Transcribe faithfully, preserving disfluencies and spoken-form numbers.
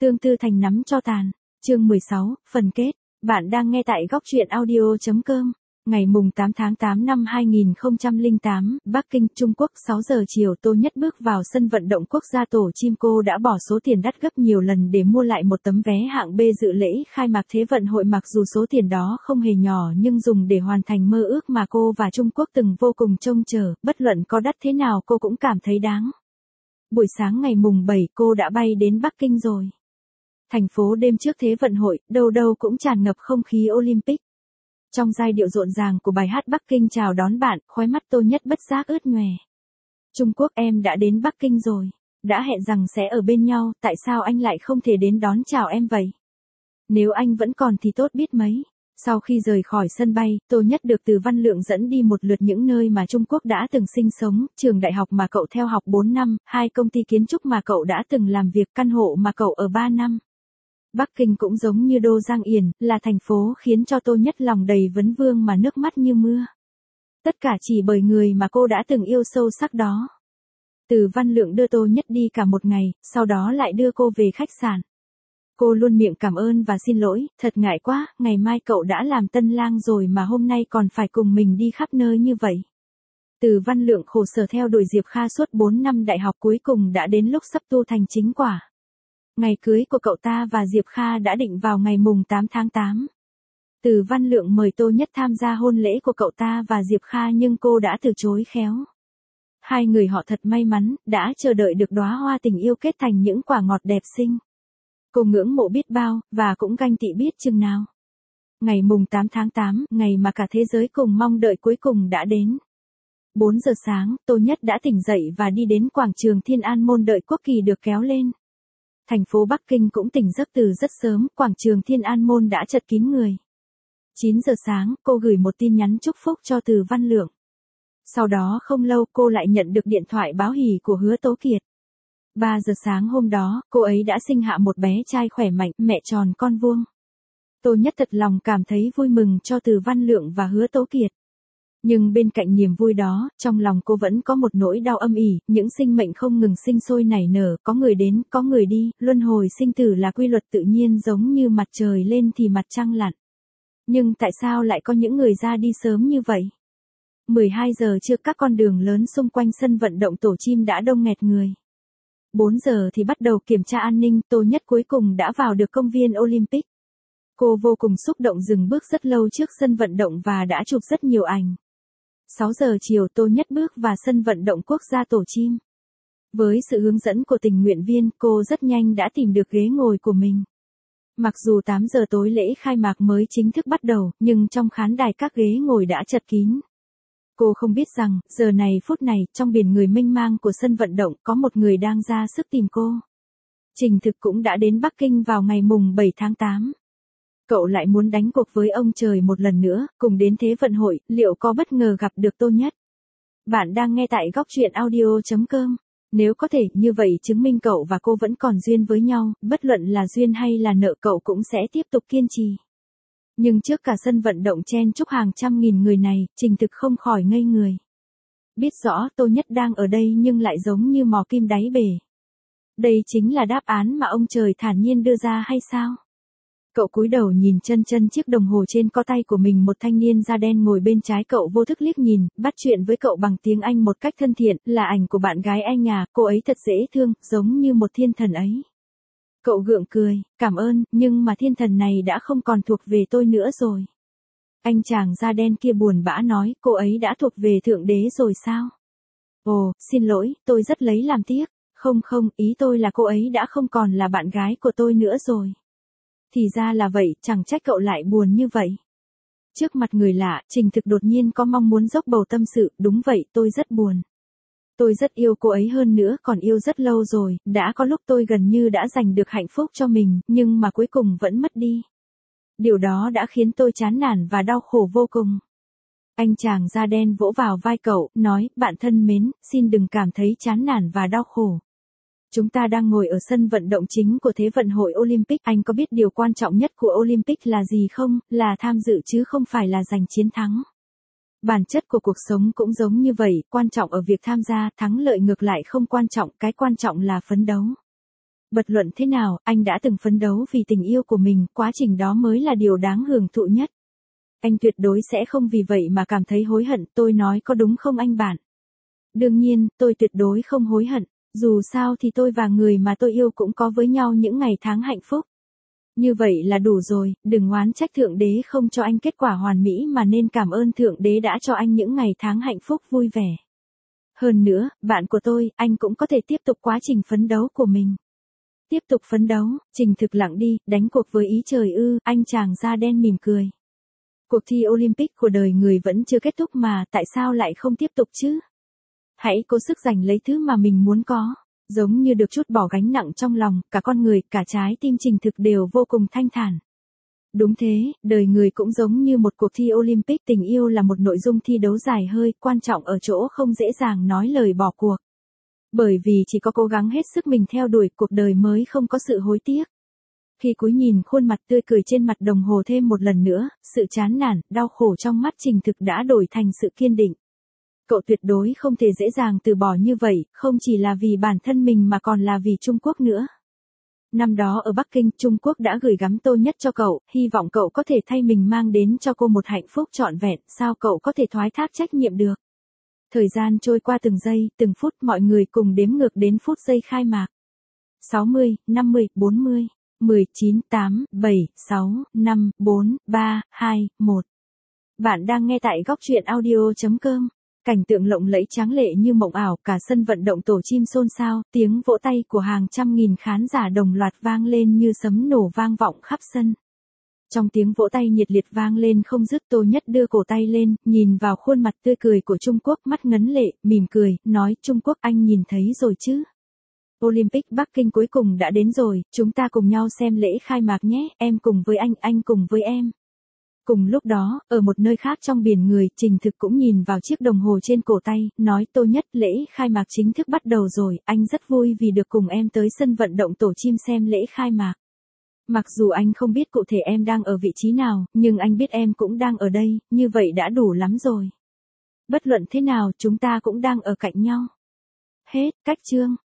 Tương Tư thành nắm cho tàn. Chương mười sáu, phần kết. Bạn đang nghe tại góc truyện audio chấm com. Ngày mùng tám tháng tám năm hai nghìn không trăm lẻ tám, Bắc Kinh, Trung Quốc, sáu giờ chiều Tô Nhất bước vào sân vận động quốc gia Tổ Chim. Cô đã bỏ số tiền đắt gấp nhiều lần để mua lại một tấm vé hạng B dự lễ khai mạc Thế vận hội, mặc dù số tiền đó không hề nhỏ nhưng dùng để hoàn thành mơ ước mà cô và Trung Quốc từng vô cùng trông chờ, bất luận có đắt thế nào cô cũng cảm thấy đáng. Buổi sáng ngày mùng bảy cô đã bay đến Bắc Kinh rồi. Thành phố đêm trước Thế vận hội, đâu đâu cũng tràn ngập không khí Olympic. Trong giai điệu rộn ràng của bài hát Bắc Kinh chào đón bạn, khóe mắt Tô Nhất bất giác ướt nhòe. Trung Quốc, em đã đến Bắc Kinh rồi. Đã hẹn rằng sẽ ở bên nhau, tại sao anh lại không thể đến đón chào em vậy? Nếu anh vẫn còn thì tốt biết mấy. Sau khi rời khỏi sân bay, Tô Nhất được Từ Văn Lượng dẫn đi một lượt những nơi mà Trung Quốc đã từng sinh sống, trường đại học mà cậu theo học bốn năm, hai công ty kiến trúc mà cậu đã từng làm việc, căn hộ mà cậu ở ba năm. Bắc Kinh cũng giống như Đô Giang Yển, là thành phố khiến cho Tô Nhất lòng đầy vấn vương mà nước mắt như mưa. Tất cả chỉ bởi người mà cô đã từng yêu sâu sắc đó. Từ Văn Lượng đưa Tô Nhất đi cả một ngày, sau đó lại đưa cô về khách sạn. Cô luôn miệng cảm ơn và xin lỗi, thật ngại quá, ngày mai cậu đã làm tân lang rồi mà hôm nay còn phải cùng mình đi khắp nơi như vậy. Từ Văn Lượng khổ sở theo đuổi Diệp Kha suốt bốn năm đại học, cuối cùng đã đến lúc sắp tu thành chính quả. Ngày cưới của cậu ta và Diệp Kha đã định vào ngày mùng tám tháng tám. Từ Văn Lượng mời Tô Nhất tham gia hôn lễ của cậu ta và Diệp Kha nhưng cô đã từ chối khéo. Hai người họ thật may mắn, đã chờ đợi được đóa hoa tình yêu kết thành những quả ngọt đẹp xinh. Cô ngưỡng mộ biết bao, và cũng ganh tị biết chừng nào. Ngày mùng tám tháng tám, ngày mà cả thế giới cùng mong đợi cuối cùng đã đến. bốn giờ sáng, Tô Nhất đã tỉnh dậy và đi đến quảng trường Thiên An Môn đợi quốc kỳ được kéo lên. Thành phố Bắc Kinh cũng tỉnh giấc từ rất sớm, quảng trường Thiên An Môn đã chật kín người. chín giờ sáng, cô gửi một tin nhắn chúc phúc cho Từ Văn Lượng. Sau đó không lâu cô lại nhận được điện thoại báo hỉ của Hứa Tố Kiệt. ba giờ sáng hôm đó, cô ấy đã sinh hạ một bé trai khỏe mạnh, mẹ tròn con vuông. Tô Nhất thật lòng cảm thấy vui mừng cho Từ Văn Lượng và Hứa Tố Kiệt. Nhưng bên cạnh niềm vui đó, trong lòng cô vẫn có một nỗi đau âm ỉ, những sinh mệnh không ngừng sinh sôi nảy nở, có người đến, có người đi, luân hồi sinh tử là quy luật tự nhiên, giống như mặt trời lên thì mặt trăng lặn. Nhưng tại sao lại có những người ra đi sớm như vậy? mười hai giờ trưa, các con đường lớn xung quanh sân vận động Tổ Chim đã đông nghẹt người. bốn giờ thì bắt đầu kiểm tra an ninh, Tô Nhất cuối cùng đã vào được công viên Olympic. Cô vô cùng xúc động dừng bước rất lâu trước sân vận động và đã chụp rất nhiều ảnh. sáu giờ chiều Tô Nhất bước vào sân vận động quốc gia Tổ Chim. Với sự hướng dẫn của tình nguyện viên, cô rất nhanh đã tìm được ghế ngồi của mình. Mặc dù tám giờ tối lễ khai mạc mới chính thức bắt đầu, nhưng trong khán đài các ghế ngồi đã chật kín. Cô không biết rằng, giờ này phút này, trong biển người mênh mang của sân vận động, có một người đang ra sức tìm cô. Trình Thực cũng đã đến Bắc Kinh vào ngày mùng bảy tháng tám. Cậu lại muốn đánh cuộc với ông trời một lần nữa, cùng đến Thế vận hội, liệu có bất ngờ gặp được Tô Nhất? Bạn đang nghe tại góc truyện audio chấm com. Nếu có thể, như vậy chứng minh cậu và cô vẫn còn duyên với nhau, bất luận là duyên hay là nợ cậu cũng sẽ tiếp tục kiên trì. Nhưng trước cả sân vận động chen chúc hàng trăm nghìn người này, Trình Thực không khỏi ngây người. Biết rõ Tô Nhất đang ở đây nhưng lại giống như mò kim đáy bể. Đây chính là đáp án mà ông trời thản nhiên đưa ra hay sao? Cậu cúi đầu nhìn chân chân chiếc đồng hồ trên co tay của mình, một thanh niên da đen ngồi bên trái cậu vô thức liếc nhìn, bắt chuyện với cậu bằng tiếng Anh một cách thân thiện, là ảnh của bạn gái anh à, cô ấy thật dễ thương, giống như một thiên thần ấy. Cậu gượng cười, cảm ơn, nhưng mà thiên thần này đã không còn thuộc về tôi nữa rồi. Anh chàng da đen kia buồn bã nói, cô ấy đã thuộc về Thượng Đế rồi sao? Ồ, xin lỗi, tôi rất lấy làm tiếc. Không không, ý tôi là cô ấy đã không còn là bạn gái của tôi nữa rồi. Thì ra là vậy, chẳng trách cậu lại buồn như vậy. Trước mặt người lạ, Trình Thực đột nhiên có mong muốn dốc bầu tâm sự, đúng vậy, tôi rất buồn. Tôi rất yêu cô ấy, hơn nữa còn yêu rất lâu rồi, đã có lúc tôi gần như đã giành được hạnh phúc cho mình, nhưng mà cuối cùng vẫn mất đi. Điều đó đã khiến tôi chán nản và đau khổ vô cùng. Anh chàng da đen vỗ vào vai cậu, nói, bạn thân mến, xin đừng cảm thấy chán nản và đau khổ. Chúng ta đang ngồi ở sân vận động chính của Thế vận hội Olympic. Anh có biết điều quan trọng nhất của Olympic là gì không? Là tham dự chứ không phải là giành chiến thắng. Bản chất của cuộc sống cũng giống như vậy, quan trọng ở việc tham gia, thắng lợi ngược lại không quan trọng, cái quan trọng là phấn đấu. Bất luận thế nào, anh đã từng phấn đấu vì tình yêu của mình, quá trình đó mới là điều đáng hưởng thụ nhất. Anh tuyệt đối sẽ không vì vậy mà cảm thấy hối hận, tôi nói có đúng không anh bạn? Đương nhiên, tôi tuyệt đối không hối hận, dù sao thì tôi và người mà tôi yêu cũng có với nhau những ngày tháng hạnh phúc. Như vậy là đủ rồi, đừng oán trách Thượng Đế không cho anh kết quả hoàn mỹ mà nên cảm ơn Thượng Đế đã cho anh những ngày tháng hạnh phúc vui vẻ. Hơn nữa, bạn của tôi, anh cũng có thể tiếp tục quá trình phấn đấu của mình. Tiếp tục phấn đấu, Trình Thực lặng đi, đánh cuộc với ý trời ư, anh chàng da đen mỉm cười. Cuộc thi Olympic của đời người vẫn chưa kết thúc mà, tại sao lại không tiếp tục chứ? Hãy cố sức giành lấy thứ mà mình muốn có. Giống như được trút bỏ gánh nặng trong lòng, cả con người, cả trái tim Trình Thực đều vô cùng thanh thản. Đúng thế, đời người cũng giống như một cuộc thi Olympic, tình yêu là một nội dung thi đấu dài hơi, quan trọng ở chỗ không dễ dàng nói lời bỏ cuộc. Bởi vì chỉ có cố gắng hết sức mình theo đuổi cuộc đời mới không có sự hối tiếc. Khi cúi nhìn khuôn mặt tươi cười trên mặt đồng hồ thêm một lần nữa, sự chán nản, đau khổ trong mắt Trình Thực đã đổi thành sự kiên định. Cậu tuyệt đối không thể dễ dàng từ bỏ như vậy, không chỉ là vì bản thân mình mà còn là vì Trung Quốc nữa. Năm đó ở Bắc Kinh, Trung Quốc đã gửi gắm Tô Nhất cho cậu, hy vọng cậu có thể thay mình mang đến cho cô một hạnh phúc trọn vẹn, sao cậu có thể thoái thác trách nhiệm được. Thời gian trôi qua từng giây, từng phút, mọi người cùng đếm ngược đến phút giây khai mạc. sáu mươi, năm mươi, bốn mươi, mười chín, tám, bảy, sáu, năm, bốn, ba, hai, một. Bạn đang nghe tại góc truyện audio chấm com. Cảnh tượng lộng lẫy tráng lệ như mộng ảo, cả sân vận động tổ chim xôn xao, tiếng vỗ tay của hàng trăm nghìn khán giả đồng loạt vang lên như sấm nổ vang vọng khắp sân. Trong tiếng vỗ tay nhiệt liệt vang lên không dứt, Tô Nhất đưa cổ tay lên, nhìn vào khuôn mặt tươi cười của Trung Quốc, mắt ngấn lệ, mỉm cười, nói, Trung Quốc anh nhìn thấy rồi chứ? Olympic Bắc Kinh cuối cùng đã đến rồi, chúng ta cùng nhau xem lễ khai mạc nhé, em cùng với anh, anh cùng với em. Cùng lúc đó, ở một nơi khác trong biển người, Trình Thực cũng nhìn vào chiếc đồng hồ trên cổ tay, nói, Tô Nhất, lễ khai mạc chính thức bắt đầu rồi, anh rất vui vì được cùng em tới sân vận động tổ chim xem lễ khai mạc. Mặc dù anh không biết cụ thể em đang ở vị trí nào, nhưng anh biết em cũng đang ở đây, như vậy đã đủ lắm rồi. Bất luận thế nào, chúng ta cũng đang ở cạnh nhau. Hết, cách chương.